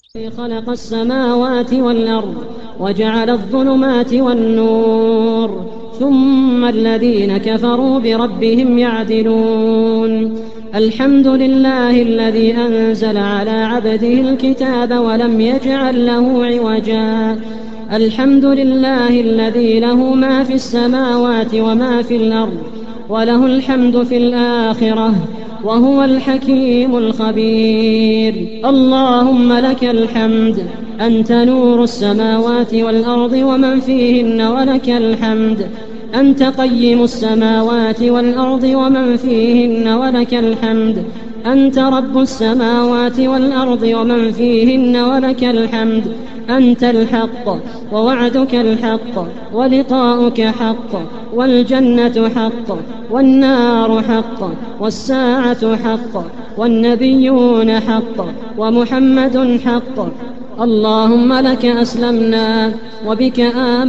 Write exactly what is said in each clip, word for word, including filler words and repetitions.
خلق السماوات والأرض وجعل الظلمات والنور ثم الذين كفروا بربهم يعدلون. الحمد لله الذي أنزل على عبده الكتاب ولم يجعل له عوجا. الحمد لله الذي له ما في السماوات وما في الأرض وله الحمد في الآخرة وهو الحكيم الخبير. اللهم لك الحمد، أنت نور السماوات والأرض ومن فيهن، ولك الحمد أنت قيم السماوات والأرض ومن فيهن، ولك الحمد أنت رب السماوات والأرض ومن فيهن، ولك الحمد أنت الحق ووعدك الحق ولقاؤك حق والجنة حق والنار حق والساعة حق والنبيون حق ومحمد حق. اللهم لك أسلمنا وبك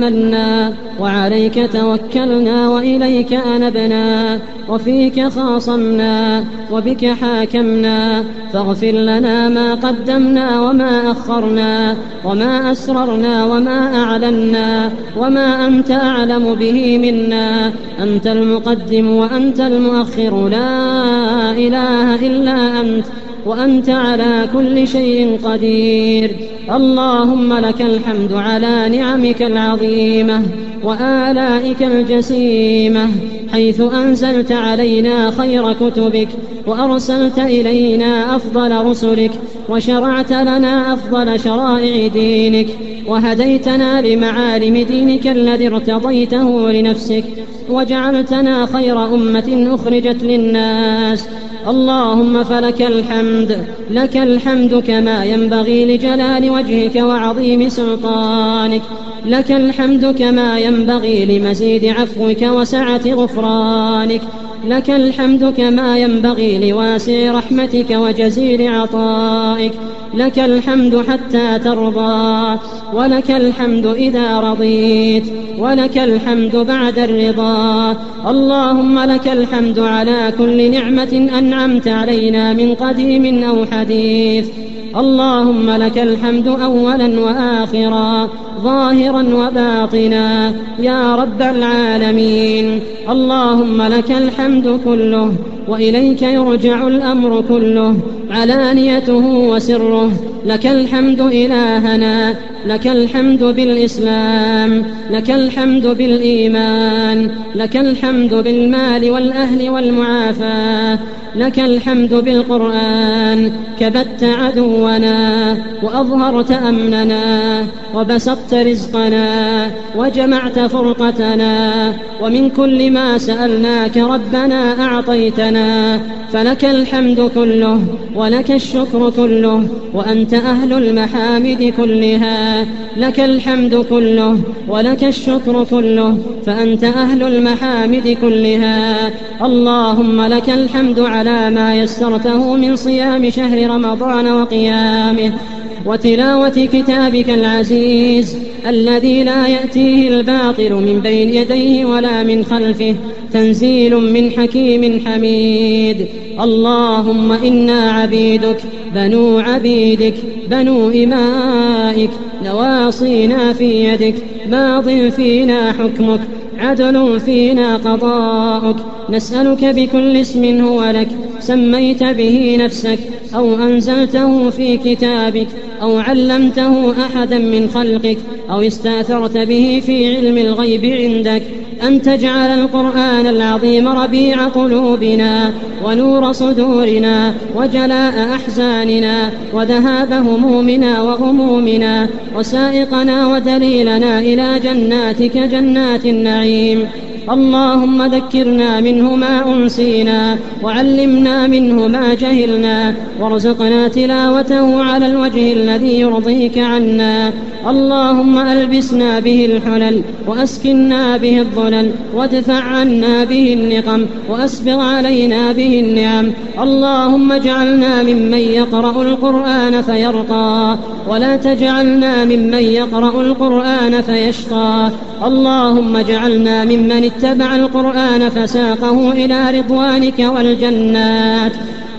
آمنا وعليك توكلنا وإليك أنبنا وفيك خاصمنا وبك حاكمنا، فاغفر لنا ما قدمنا وما أخرنا وما أسررنا وما أعلنا وما أنت أعلم به منا. أنت المقدم وأنت المؤخر، لا إله إلا أنت، وأنت على كل شيء قدير. اللهم لك الحمد على نعمك العظيمة وآلائك الجسيمة، حيث أنزلت علينا خير كتبك وأرسلت إلينا أفضل رسلك وشرعت لنا أفضل شرائع دينك وهديتنا لمعالم دينك الذي ارتضيته لنفسك وجعلتنا خير أمة أخرجت للناس. اللهم فلك الحمد، لك الحمد كما ينبغي لجلال وجهك وعظيم سلطانك، لك الحمد كما ينبغي لمزيد عفوك وسعة غفرانك، لك الحمد كما ينبغي لواسع رحمتك وجزيل عطائك، لك الحمد حتى ترضى، ولك الحمد إذا رضيت، ولك الحمد بعد الرضا. اللهم لك الحمد على كل نعمة أنعمت علينا من قديم أو حديث. اللهم لك الحمد أولا وآخرا، ظاهرا وباطنا، يا رب العالمين. اللهم لك الحمد كله وإليك يرجع الأمر كله، علانيته وسره. لك الحمد إلهنا، لك الحمد بالإسلام، لك الحمد بالإيمان، لك الحمد بالمال والأهل والمعافاة، لك الحمد بالقرآن. كبت عدونا وأظهرت أمننا وبسطت رزقنا وجمعت فرقتنا، ومن كل ما سألناك ربنا أعطيتنا. فلك الحمد كله ولك الشكر كله، وأنت أهل المحامد كلها. لك الحمد كله ولك الشكر كله، فأنت أهل المحامد كلها. اللهم لك الحمد على ما يسرته من صيام شهر رمضان وقيامه وتلاوة كتابك العزيز الذي لا يأتيه الباطل من بين يديه ولا من خلفه، تنزيل من حكيم حميد. اللهم إنا عبيدك بنو عبيدك بنو إمائك، نواصينا في يدك، ماض فينا حكمك، عدل فينا قضاؤك. نسألك بكل اسم هو لك سميت به نفسك أو أنزلته في كتابك أو علمته أحدا من خلقك أو استأثرت به في علم الغيب عندك، أن تجعل القرآن العظيم ربيع قلوبنا ونور صدورنا وجلاء أحزاننا وذهاب همومنا وغمومنا وسائقنا ودليلنا إلى جناتك جنات النعيم. اللهم ذكرنا منه ما أنسينا وعلمنا منه ما جهلنا، وارزقنا تلاوته على الوجه الذي يرضيك عنا. اللهم ألبسنا به الحلل وأسكنا به الظلل وادفع عنا به النقم وأسبغ علينا به النعم. اللهم اجعلنا ممن يقرأ القرآن فيرقى، ولا تجعلنا ممن يقرأ القرآن فيشقى. اللهم اجعلنا ممن اتبع القرآن فساقه إلى رضوانك والجنات.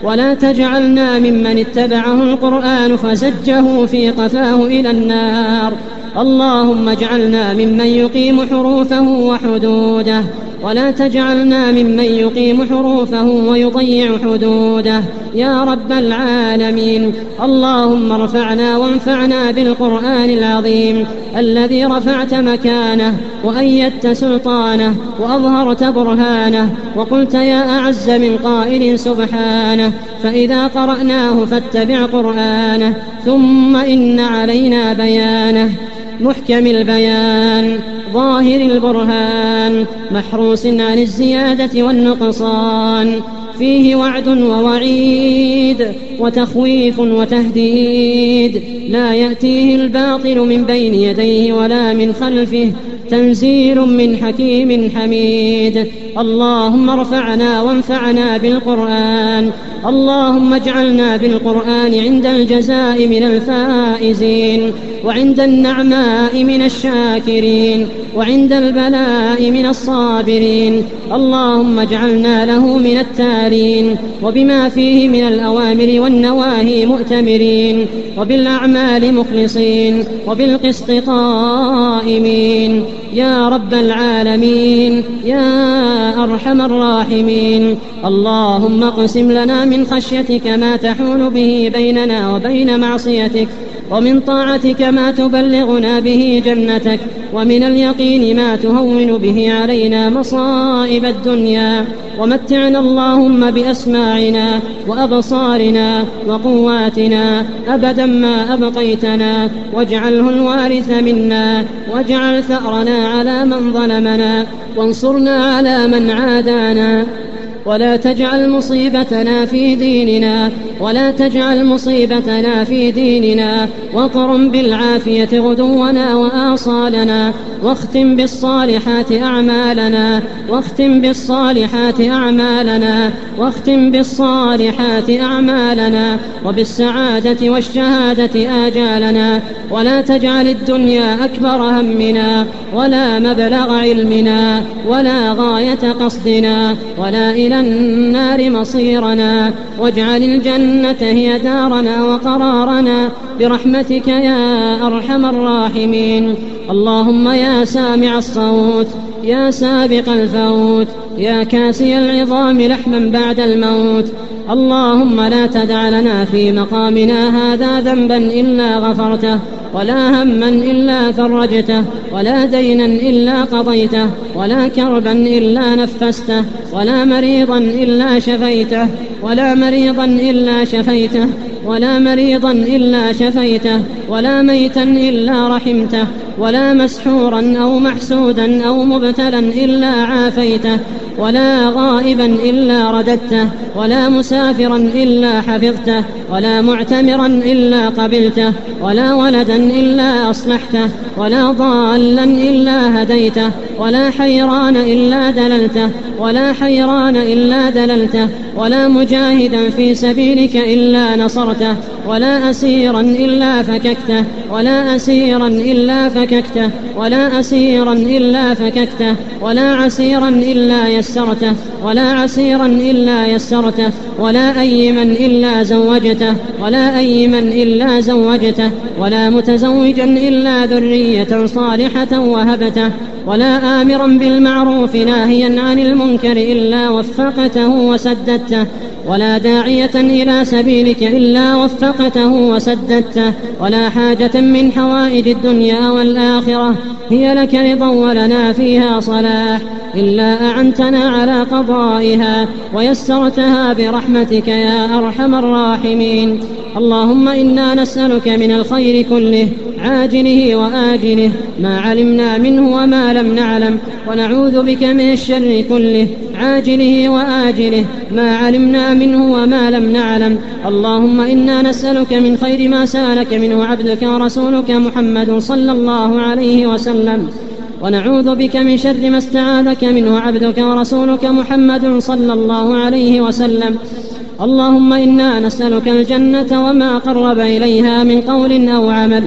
ولا تجعلنا ممن اتبعه القرآن فزجه في قفاه إلى النار. اللهم اجعلنا ممن يقيم حروفه وحدوده، ولا تجعلنا ممن يقيم حروفه ويضيع حدوده يا رب العالمين. اللهم ارفعنا وانفعنا بالقرآن العظيم الذي رفعت مكانه وأيدت سلطانه وأظهرت برهانه، وقلت يا أعز من قائل سبحانه فإذا قرأناه فاتبع قرآنه ثم إن علينا بيانه، محكم البيان ظاهر البرهان محروس عن الزيادة والنقصان، فيه وعد ووعيد وتخويف وتهديد، لا يأتيه الباطل من بين يديه ولا من خلفه، تنزيل من حكيم حميد. اللهم ارفعنا وانفعنا بالقرآن، اللهم اجعلنا بالقرآن عند الجزاء من الفائزين، وعند النعماء من الشاكرين، وعند البلاء من الصابرين. اللهم اجعلنا له من التالين، وبما فيه من الأوامر والنواهي مؤتمرين، وبالأعمال مخلصين، وبالقسط قائمين يا رب العالمين يا أرحم الراحمين. اللهم اقسم لنا من خشيتك ما تحول به بيننا وبين معصيتك، ومن طاعتك ما تبلغنا به جنتك، ومن اليقين ما تهون به علينا مصائب الدنيا، ومتعنا اللهم بأسماعنا وأبصارنا وقواتنا أبدا ما أبقيتنا، واجعله الوارث منا، واجعل ثأرنا على من ظلمنا، وانصرنا على من عادانا، ولا تجعل مصيبتنا في ديننا، ولا تجعل مصيبتنا في ديننا، واقرم بالعافية غدونا وآصالنا، واختم بالصالحات أعمالنا، واختم بالصالحات أعمالنا، واختم بالصالحات أعمالنا، وبالسعادة والشهادة آجالنا، ولا تجعل الدنيا أكبر همنا، ولا مبلغ علمنا، ولا غاية قصدنا، ولا إلى النار مصيرنا، واجعل الجنة هي دارنا وقرارنا برحمتك يا أرحم الراحمين. اللهم يا سامع الصوت، يا سابق الفوت، يا كاسي العظام لحما بعد الموت، اللهم لا تدع لنا في مقامنا هذا ذنبا إلا غفرته، ولا هما إلا فرجته، ولا دينا إلا قضيته، ولا كربا إلا نفسته، ولا مريضا إلا شفيته، ولا مريضا إلا شفيته، ولا مريضا إلا شفيته، ولا ميتا إلا رحمته، ولا مسحورا أو محسودا أو مبتلا إلا عافيته، ولا غائبا إلا رددته، ولا مسافرا إلا حفظته، ولا معتمرا إلا قبلته، ولا ولدا إلا أصلحته، ولا ضالا إلا هديته، ولا حيران إلا دللته، ولا حيران إلا دللته، ولا مجاهدا في سبيلك إلا نصرته، ولا أسيرا إلا فككته، ولا أسيرا إلا فككته، ولا أسيرا إلا فككته، ولا عسيرا إلا يسرته، ولا عسيرا إلا يسرته، ولا أيما إلا زوجته، ولا أيما إلا زوجته، ولا متزوجا إلا ذرية صالحة وهبته، ولا آمرا بالمعروف ناهيا عن المنكر إلا وفقته وسددته، ولا داعية إلى سبيلك إلا وفقته وسددته، ولا حاجة من حوائج الدنيا والآخرة هي لك رضا ولنا فيها صلاح إلا أعنتنا على قضائها ويسرتها برحمتك يا أرحم الراحمين. اللهم إنا نسألك من الخير كله عاجله وآجله ما علمنا منه وما لم نعلم، ونعوذ بك من الشر كله عاجله وآجله ما علمنا منه وما لم نعلم. اللهم إنا نسألك من خير ما سألك منه عبدك ورسولك محمد صلى الله عليه وسلم، ونعوذ بك من شر ما استعاذك منه عبدك ورسولك محمد صلى الله عليه وسلم. اللهم إنا نسألك الجنة وما قرب إليها من قول أو عمل،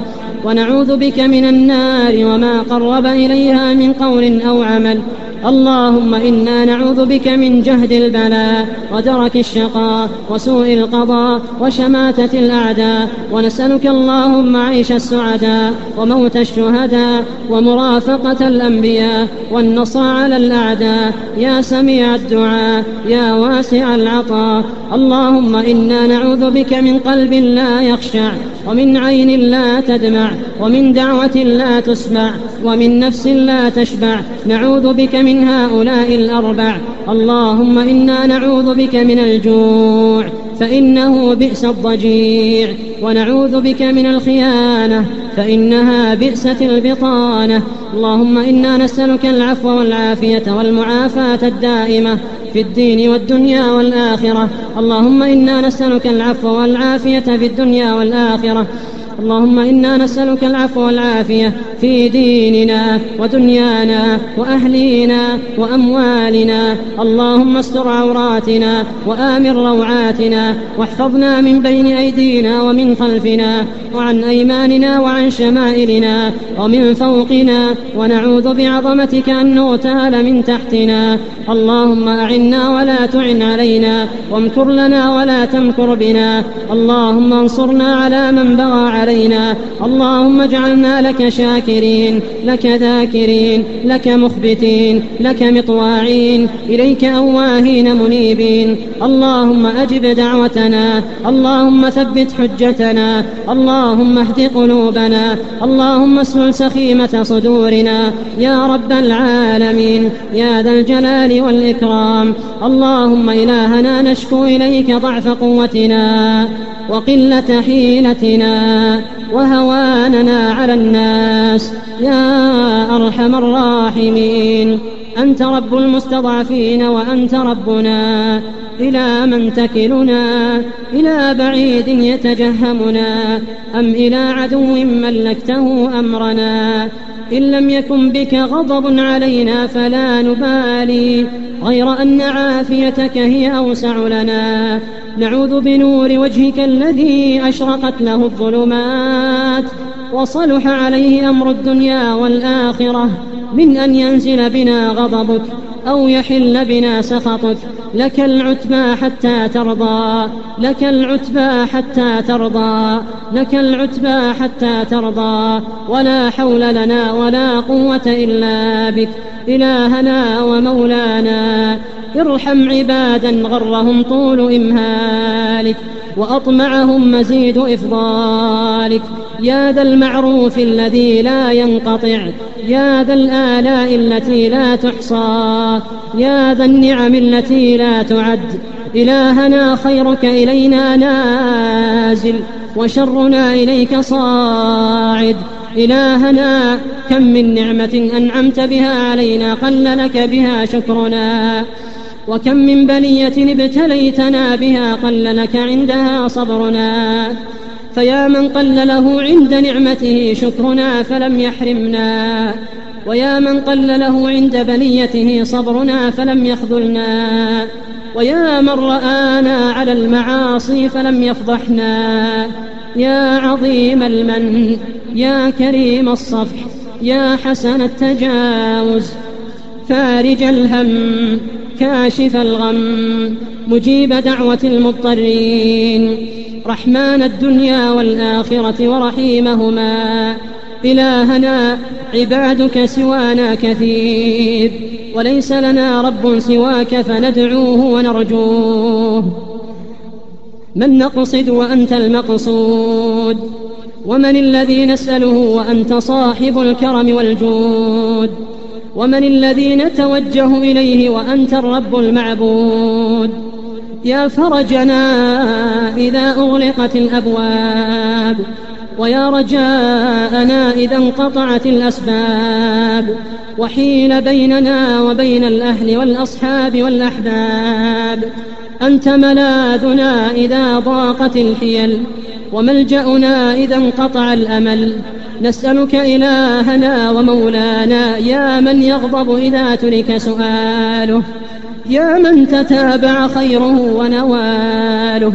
ونعوذ بك من النار وما قرب إليها من قول أو عمل. اللهم إنا نعوذ بك من جهد البلاء ودرك الشقاء وسوء القضاء وشماتة الأعداء، ونسألك اللهم عيش السعداء وموت الشهداء ومرافقة الأنبياء والنصر على الأعداء يا سميع الدعاء يا واسع العطاء. اللهم إنا نعوذ بك من قلب لا يخشع، ومن عين لا تدمع، ومن دعوة لا تسمع، ومن نفس لا تشبع. نعوذ بك من هؤلاء الأربع. اللهم إنا نعوذ بك من الجوع فإنه بئس الضجيع، ونعوذ بك من الخيانة فإنها بئست البطانة. اللهم إنا نسألك العفو والعافية والمعافاة الدائمة في الدين والدنيا والآخرة. اللهم إنا نسألك العفو والعافية في الدنيا والآخرة. اللهم إنا نسألك العفو والعافية في ديننا ودنيانا وأهلينا وأموالنا. اللهم استر عوراتنا وآمن روعاتنا، واحفظنا من بين أيدينا ومن خلفنا وعن أيماننا وعن شمائلنا ومن فوقنا، ونعوذ بعظمتك أن نغتال من تحتنا. اللهم أعنا ولا تعن علينا، وامكر لنا ولا تمكر بنا. اللهم انصرنا على من بغى علينا. اللهم اجعلنا لك شاكرين، لك ذاكرين، لك مخبتين، لك مطواعين، إليك أواهين منيبين. اللهم أجب دعوتنا، اللهم ثبت حجتنا، اللهم اهد قلوبنا، اللهم اسلل سخيمة صدورنا يا رب العالمين يا ذا الجلال والإكرام. اللهم إلهنا نشكو إليك ضعف قوتنا وقلة حيلتنا وهواننا على الناس يا أرحم الراحمين. أنت رب المستضعفين وأنت ربنا، إلى من تكلنا؟ إلى بعيد يتجهمنا أم إلى عدو ملكته أمرنا؟ إن لم يكن بك غضب علينا فلا نبالي، غير أن عافيتك هي أوسع لنا. نعوذ بنور وجهك الذي أشرقت له الظلمات وصلح عليه أمر الدنيا والآخرة من أن ينزل بنا غضبك أو يحل بنا سخطك. لك العتبى حتى ترضى، لك العتبى حتى ترضى، لك العتبى حتى ترضى. ولا حول لنا ولا قوة إلا بك إلهنا ومولانا. ارحم عبادا غرهم طول إمهالك وأطمعهم مزيد إفضالك. يا ذا المعروف الذي لا ينقطع، يا ذا الآلاء التي لا تحصى، يا ذا النعم التي لا تعد. إلهنا خيرك إلينا نازل وشرنا إليك صاعد. إلهنا كم من نعمة أنعمت بها علينا قل لك بها شكرنا، وكم من بلية ابتليتنا بها قل لك عندها صبرنا. فيا من قل له عند نعمته شكرنا فلم يحرمنا، ويا من قل له عند بليته صبرنا فلم يخذلنا، ويا من رآنا على المعاصي فلم يفضحنا. يا عظيم المن، يا كريم الصفح، يا حسن التجاوز، فارج الهم، كاشف الغم، مجيب دعوة المضطرين، رحمن الدنيا والآخرة ورحيمهما. إلهنا عبادك سوانا كثير، وليس لنا رب سواك فندعوه ونرجوه. من نقصد وأنت المقصود؟ ومن الذي نسأله وأنت صاحب الكرم والجود؟ ومن الذي نتوجه إليه وأنت الرب المعبود؟ يا فرجنا إذا أغلقت الأبواب، ويا رجاءنا إذا انقطعت الأسباب، وحيل بيننا وبين الأهل والأصحاب والأحباب. أنت ملاذنا إذا ضاقت الحيل، وملجأنا إذا انقطع الأمل. نسألك إلهنا ومولانا يا من يغضب إذا ترك سؤاله، يا من تتابع خيره ونواله،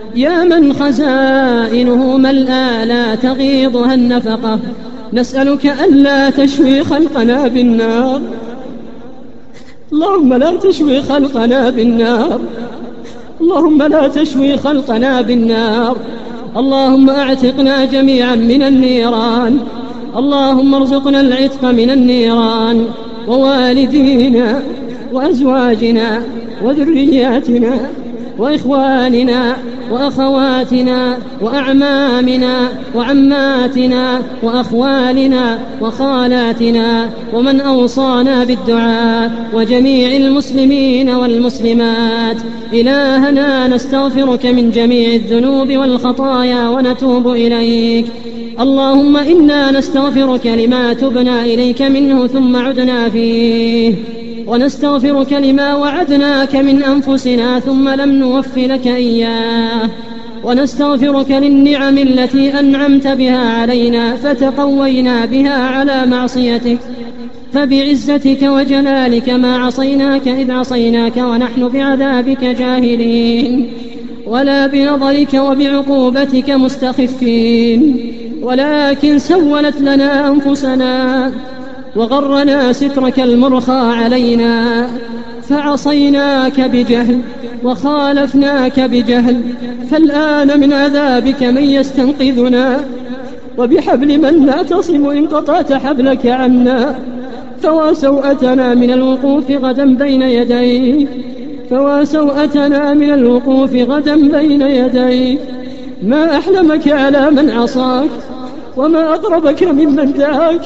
يا من خزائنه ملأى لا تغيضها النفقة، نسألك ألا تشوي خلقنا بالنار. اللهم لا تشوي خلقنا بالنار، اللهم لا تشوي خلقنا بالنار. اللهم اعتقنا جميعا من النيران، اللهم ارزقنا العتق من النيران، ووالدينا وأزواجنا وذرياتنا وإخواننا وأخواتنا وأعمامنا وعماتنا وأخوالنا وخالاتنا ومن أوصانا بالدعاء وجميع المسلمين والمسلمات. إلهنا نستغفرك من جميع الذنوب والخطايا ونتوب إليك. اللهم إنا نستغفرك لما تبنا إليك منه ثم عدنا فيه، ونستغفرك لما وعدناك من أنفسنا ثم لم نوف لك إياه، ونستغفرك للنعم التي أنعمت بها علينا فتقوينا بها على معصيتك، فبعزتك وجلالك ما عصيناك إذ عصيناك ونحن بعذابك جاهلين، ولا بنظرك وبعقوبتك مستخفين، ولكن سولت لنا أنفسنا وغرنا سترك المرخى علينا، فعصيناك بجهل وخالفناك بجهل، فالآن من عذابك من يستنقذنا، وبحبل من نعتصم إن قطعت حبلك عنا. فوا سوءتنا من الوقوف غدا بين يديك، فوا سوءتنا من الوقوف غدا بين يديك. ما أحلمك على من عصاك، وما أقربك ممن دعاك.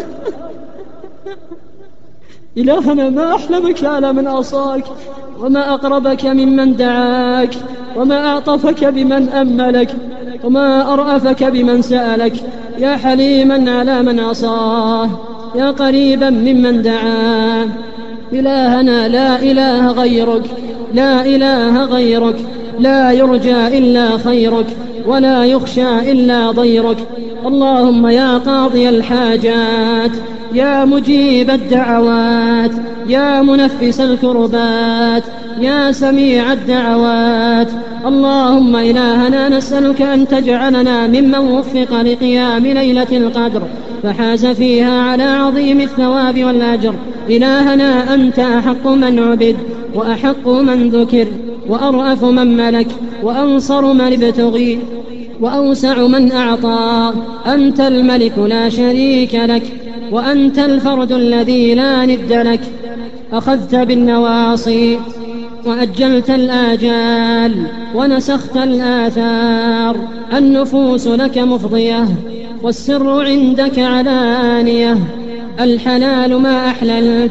إلهنا ما أحلمك على من عصاك، وما أقربك ممن دعاك، وما أعطفك بمن أملك، وما أرأفك بمن سألك. يا حليما على من عصاه، يا قريبا ممن دعاه. إلهنا لا إله غيرك، لا إله غيرك، لا يرجى إلا خيرك، ولا يخشى إلا ضيرك. اللهم يا قاضي الحاجات، يا مجيب الدعوات، يا منفس الكربات، يا سميع الدعوات. اللهم إلهنا نسألك أن تجعلنا ممن وفق لقيام ليلة القدر فحاز فيها على عظيم الثواب والأجر. إلهنا أنت أحق من عبد، وأحق من ذكر، وأرأف من ملك، وأنصر من ابتغي، وأوسع من أعطى. أنت الملك لا شريك لك، وأنت الفرد الذي لا ند لك. أخذت بالنواصي وأجلت الآجال ونسخت الآثار. النفوس لك مفضية، والسر عندك علانية. الحلال ما أحللت،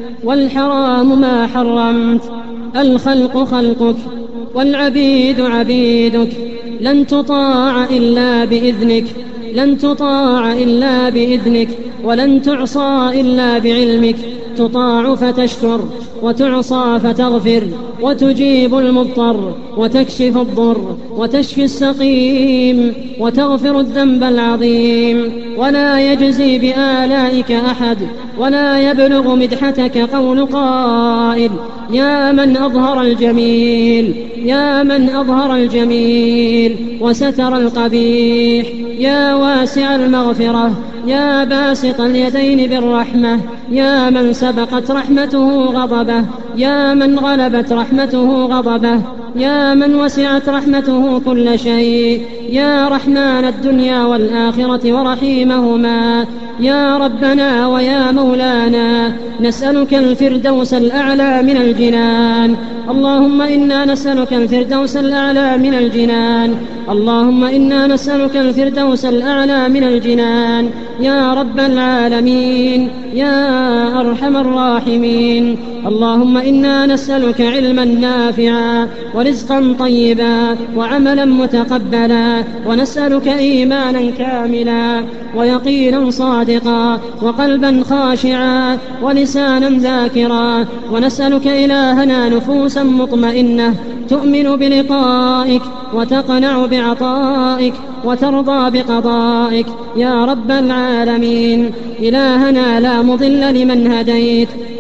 والحرام ما حرمت. الخلق خلقك، والعبيد عبيدك. لن تطاع إلا بإذنك، لن تطاع إلا بإذنك، ولن تعصى إلا بعلمك. تطاع فتشكر، وتعصى فتغفر، وتجيب المضطر، وتكشف الضر، وتشفي السقيم، وتغفر الذنب العظيم. ولا يجزي بآلائك أحد، ولا يبلغ مدحتك قول قائل: يا من أظهر الجميل، يا من أظهر الجميل وستر القبيح، يا واسع المغفرة، يا باسط اليدين بالرحمة، يا من سبقت رحمته غضبه، يا من غلبت رحمته غضبه، يا من وسعت رحمته كل شيء، يا رحمن الدنيا والآخرة ورحيمهما. يا ربنا ويا مولانا، نسألك الفردوس الأعلى من الجنان. اللهم إنا نسألك الفردوس الأعلى من الجنان، اللهم إنا نسألك الفردوس الأعلى من الجنان. يا رب العالمين، يا أرحم الراحمين. اللهم إنا نسألك علما نافعا، ورزقا طيبا، وعملا متقبلا، ونسألك إيمانا كاملا، ويقينا صادقا، وقلبا خاشعا، ولسانا ذاكرا. ونسألك إلهنا نفوسا مطمئنة تؤمن بلقائك، وتقنع بعطائك، وترضى بقضائك. يا رب العالمين، إلهنا لا مضل لمن هديت،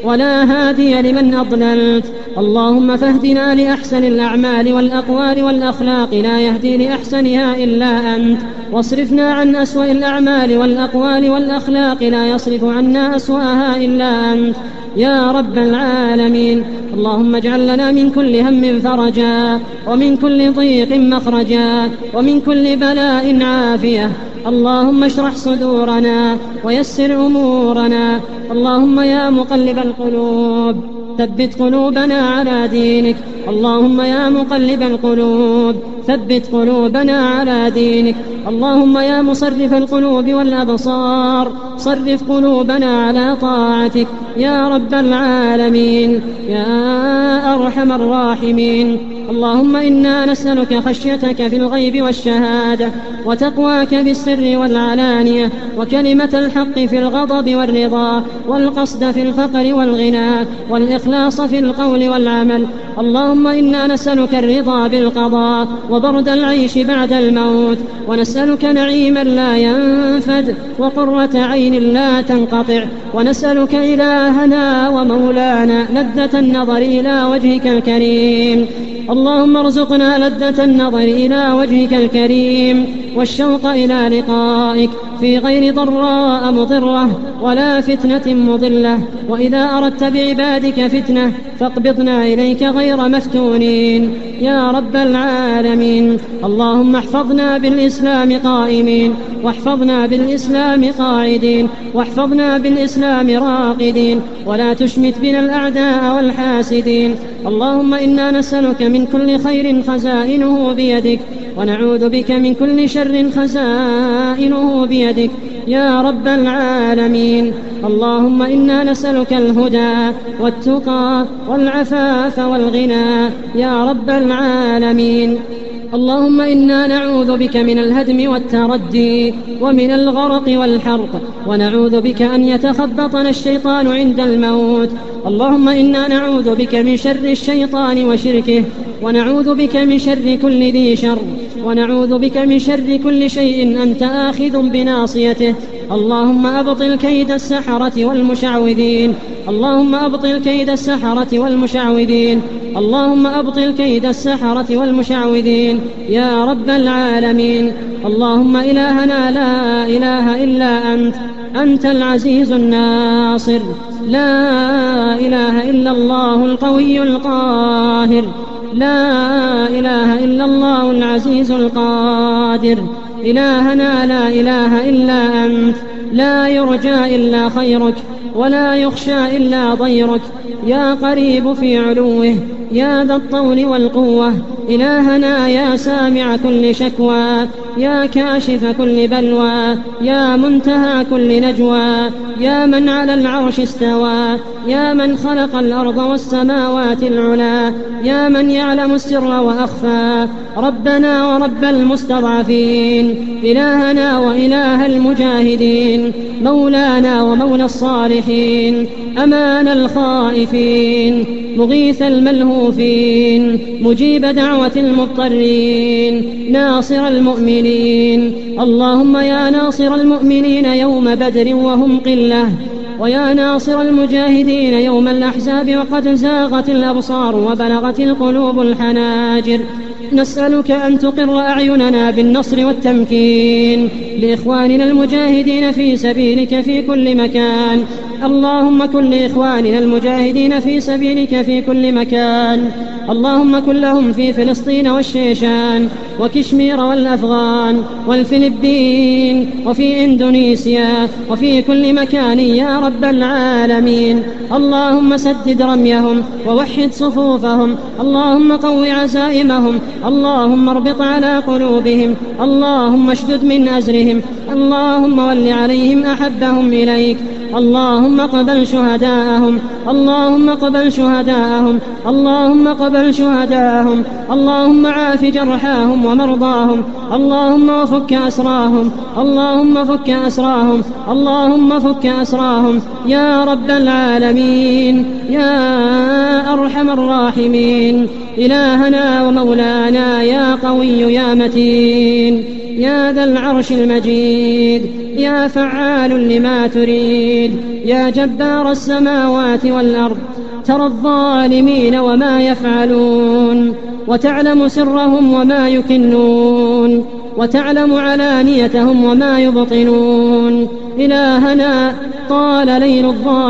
ولا هادي لمن أضللت. اللهم فاهدنا لأحسن الأعمال والأقوال والأخلاق لا يهدي لأحسنها إلا أنت، واصرفنا عن أسوأ الأعمال والأقوال والأخلاق لا يصرف عنا أسوأها إلا أنت يا رب العالمين. اللهم اجعل لنا من كل هم فرجا، ومن كل ضيق مخرجا، ومن كل بلاء عافية. اللهم اشرح صدورنا ويسر أمورنا. اللهم يا مقلب القلوب ثبت قلوبنا على دينك. اللهم يا مقلب القلوب ثبت قلوبنا على دينك. اللهم يا مصرف القلوب والأبصار صرف قلوبنا على طاعتك يا رب العالمين يا أرحم الراحمين. اللهم إنا نسألك خشيتك في الغيب والشهادة، وتقواك بالسر والعلانية، وكلمة الحق في الغضب والرضا، والقصد في الفقر والغنى، والإخلاص في القول والعمل. اللهم إنا نسألك الرضا بالقضاء وبرد العيش بعد الموت، ونسألك نعيما لا ينفد وقرة عين لا تنقطع، ونسألك إلهنا ومولانا لذة النظر إلى وجهك الكريم. اللهم ارزقنا لذة النظر إلى وجهك الكريم والشوق إلى لقائك في غير ضراء مضرة ولا فتنة مضلة. وإذا أردت بعبادك فتنة فاقبضنا إليك غير مفتونين يا رب العالمين. اللهم احفظنا بالإسلام قائمين، واحفظنا بالإسلام قاعدين، واحفظنا بالإسلام راقدين، ولا تشمت بنا الأعداء والحاسدين. اللهم إنا نسألك من كل خير خزائنه بيدك، ونعوذ بك من كل شر خزائنه بيدك يا رب العالمين. اللهم إنا نسألك الهدى والتقى والعفاف والغنى يا رب العالمين. اللهم إنا نعوذ بك من الهدم والتردي ومن الغرق والحرق، ونعوذ بك أن يتخبطنا الشيطان عند الموت. اللهم إنا نعوذ بك من شر الشيطان وشركه، ونعوذ بك من شر كل ذي شر، ونعوذ بك من شر كل شيء أنت آخذ بناصيته. اللهم أبطل كيد السحرة والمشعوذين. اللهم أبطل كيد السحرة والمشعوذين. اللهم أبطل كيد السحرة والمشعوذين يا رب العالمين. اللهم إلهنا لا إله إلا أنت، أنت العزيز الناصر، لا إله إلا الله القوي القاهر، لا إله إلا الله العزيز القادر. إلهنا لا إله إلا أنت، لا يرجى إلا خيرك، ولا يخشى إلا ضيرك، يا قريب في علوه، يا ذا الطول والقوة. إلهنا يا سامع كل شكوى، يا كاشف كل بلوى، يا منتهى كل نجوى، يا من على العرش استوى، يا من خلق الأرض والسماوات العلا، يا من يعلم السر وأخفى. ربنا ورب المستضعفين، إلهنا وإله المجاهدين، مولانا ومولى الصالحين، أمان الخائفين، مغيث الملهوفين، مجيب دعوة المضطرين، ناصر المؤمنين. اللهم يا ناصر المؤمنين يوم بدر وهم قلة، ويا ناصر المجاهدين يوم الأحزاب وقد زاغت الأبصار وبلغت القلوب الحناجر، نسألك أن تقر أعيننا بالنصر والتمكين لإخواننا المجاهدين في سبيلك في كل مكان. اللهم كن لإخواننا المجاهدين في سبيلك في كل مكان. اللهم كن لهم في فلسطين والشيشان وكشمير والأفغان والفلبين وفي إندونيسيا وفي كل مكان يا رب العالمين. اللهم سدد رميهم ووحد صفوفهم، اللهم قو عزائمهم، اللهم اربط على قلوبهم، اللهم اشدد من أزرهم، اللهم ول عليهم أحبهم إليك. اللهم قبل شهداءهم، اللهم قبل شهداءهم، اللهم قبل شهداءهم، اللهم عاف جرحاهم ومرضاهم، اللهم وفك أسراهم، اللهم فك أسراهم، اللهم فك أسراهم يا رب العالمين يا أرحم الراحمين. إلهنا ومولانا يا قوي يا متين يا ذا العرش المجيد، يا فعال لما تريد، يا جبار السماوات والأرض ترى الظالمين وما يفعلون وتعلم سرهم وما يكنون وتعلم علانيتهم وما يبطنون. إلهنا طال ليل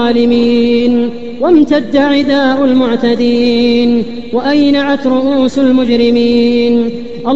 الظالمين وامتد عداء المعتدين وأينعت رؤوس المجرمين.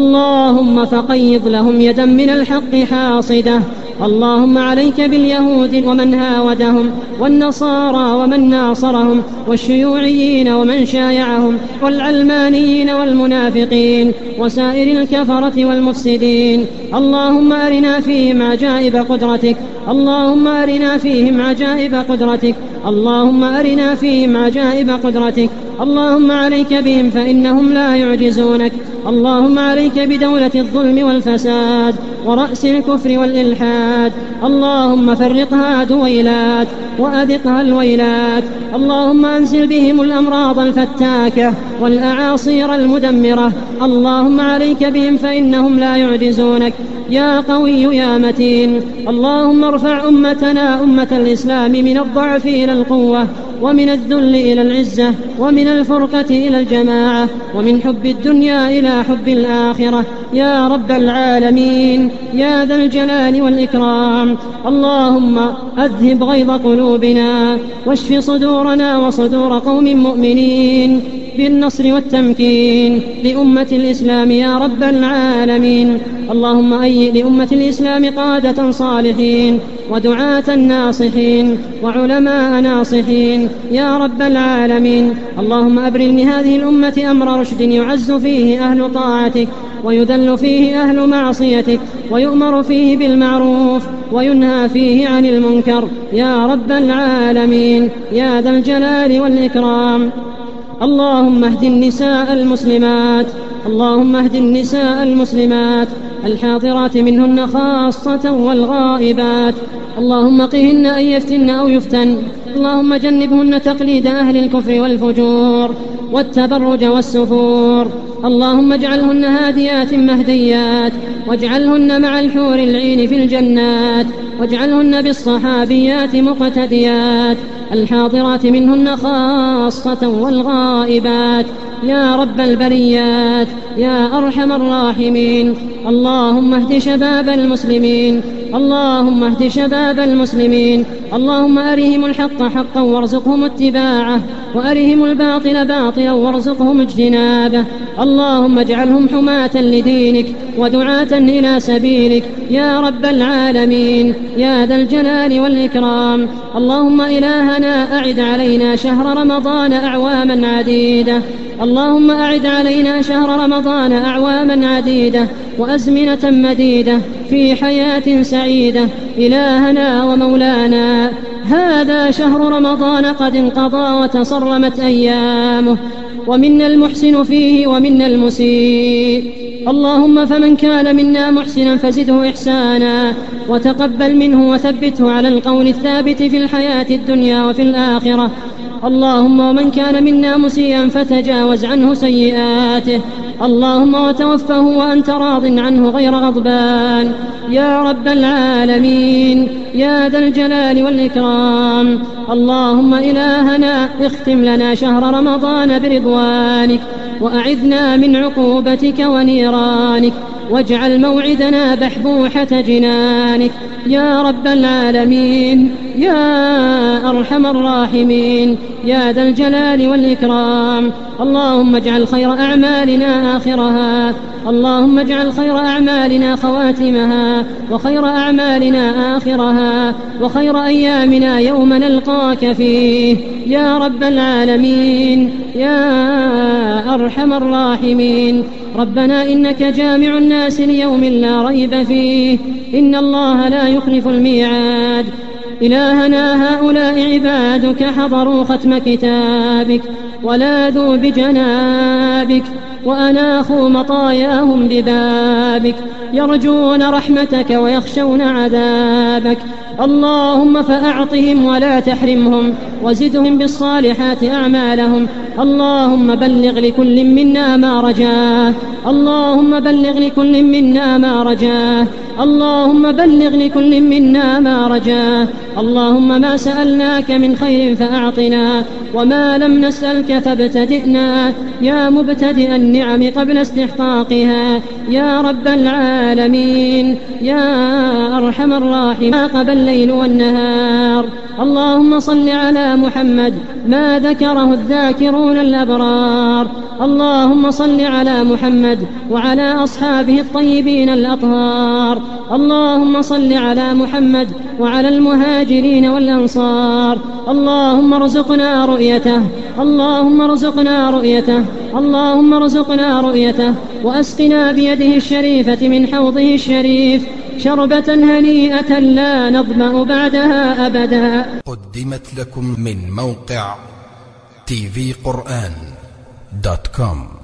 اللهم فقيض لهم يدا من الحق حاصدة. اللهم عليك باليهود ومن هاودهم والنصارى ومن ناصرهم والشيوعيين ومن شايعهم والعلمانيين والمنافقين وسائر الكفرة والمفسدين. اللهم أرنا فيهم عجائب قدرتك. اللهم أرنا فيهم عجائب قدرتك. اللهم أرنا فيهم عجائب قدرتك. اللهم عليك بهم فإنهم لا يعجزونك. اللهم عليك بدولة الظلم والفساد ورأس الكفر والإلحاد. اللهم فرقها دويلات وأذقها الويلات. اللهم أنزل بهم الأمراض الفتاكة والأعاصير المدمرة. اللهم عليك بهم فإنهم لا يعجزونك يا قوي يا متين. اللهم ارفع أمتنا أمة الإسلام من الضعف إلى القوة ومن الذل إلى العزة ومن الفرقة إلى الجماعة ومن حب الدنيا إلى حب الآخرة يا رب العالمين يا ذا الجلال والإكرام. اللهم أذهب غيظ قلوبنا واشف صدورنا وصدور قوم مؤمنين بالنصر والتمكين لأمة الإسلام يا رب العالمين. اللهم أيئ لأمة الإسلام قادة صالحين ودعاة ناصحين وعلماء ناصحين يا رب العالمين. اللهم أبرم لهذه الأمة أمر رشد يعز فيه أهل طاعتك ويذل فيه أهل معصيتك ويؤمر فيه بالمعروف وينهى فيه عن المنكر يا رب العالمين يا ذا الجلال والإكرام. اللهم اهد النساء المسلمات اللهم اهد النساء المسلمات الحاضرات منهن خاصة والغائبات. اللهم قهن أن يفتن أو يفتن. اللهم جنبهن تقليد أهل الكفر والفجور والتبرج والسفور. اللهم اجعلهن هاديات مهديات واجعلهن مع الحور العين في الجنات واجعلهن بالصحابيات مقتديات الحاضرات منهن خاصة والغائبات يا رب البريات يا أرحم الراحمين. اللهم اهد شباب المسلمين اللهم اهد شباب المسلمين. اللهم أرهم الحق حقا وارزقهم اتباعه وأرهم الباطل باطلا وارزقهم اجتنابه. اللهم اجعلهم حماة لدينك ودعاة إلى سبيلك يا رب العالمين يا ذا الجلال والإكرام. اللهم إلهنا أعد علينا شهر رمضان أعواما عديدة. اللهم أعد علينا شهر رمضان أعواما عديدة وأزمنة مديدة في حياة سعيدة. إلهنا ومولانا هذا شهر رمضان قد انقضى وتصرمت أيامه ومنا المحسن فيه ومنا المسيء. اللهم فمن كان منا محسنا فزده إحسانا وتقبل منه وثبته على القول الثابت في الحياة الدنيا وفي الآخرة. اللهم ومن كان منا مسيئا فتجاوز عنه سيئاته. اللهم وتوفه وأنت راض عنه غير غضبان يا رب العالمين يا ذا الجلال والإكرام. اللهم إلهنا اختم لنا شهر رمضان برضوانك وأعذنا من عقوبتك ونيرانك واجعل موعدنا بحبوحة جنانك يا رب العالمين يا أرحم الراحمين يا ذا الجلال والإكرام. اللهم اجعل خير أعمالنا آخرها. اللهم اجعل خير أعمالنا خواتمها وخير أعمالنا آخرها وخير أيامنا يوم نلقاك فيه يا رب العالمين يا أرحم الراحمين. ربنا إنك جامع الناس ليوم لا ريب فيه إن الله لا يخلف الميعاد. إلهنا هؤلاء عبادك حضروا ختم كتابك ولاذوا بجنابك وأناخوا مطاياهم ببابك يرجون رحمتك ويخشون عذابك. اللهم فأعطهم ولا تحرمهم وزدهم بالصالحات أعمالهم اللهم بلغ لكل منا ما رجاه اللهم بلغ لكل منا ما رجاه اللهم بلغ لكل منا ما رجاه اللهم ما سألناك من خير فأعطنا وما لم نسألك فابتدئنا يا مبتدئ النعم قبل استحقاقها يا رب العالمين يا أرحم الراحمين قبل الليل والنهار. اللهم صل على محمد ما ذكره الذاكرون الأبرار. اللهم صل على محمد وعلى أصحابه الطيبين الأطهار. اللهم صل على محمد وعلى المهاجرين والأنصار. اللهم ارزقنا رؤيته اللهم ارزقنا رؤيته اللهم ارزقنا رؤيته وأسقنا بيده الشريفة من حوضه الشريف شربة هنيئة لا نظمأ بعدها أبدا. قدمت لكم من موقع تي في قرآن دوت كوم.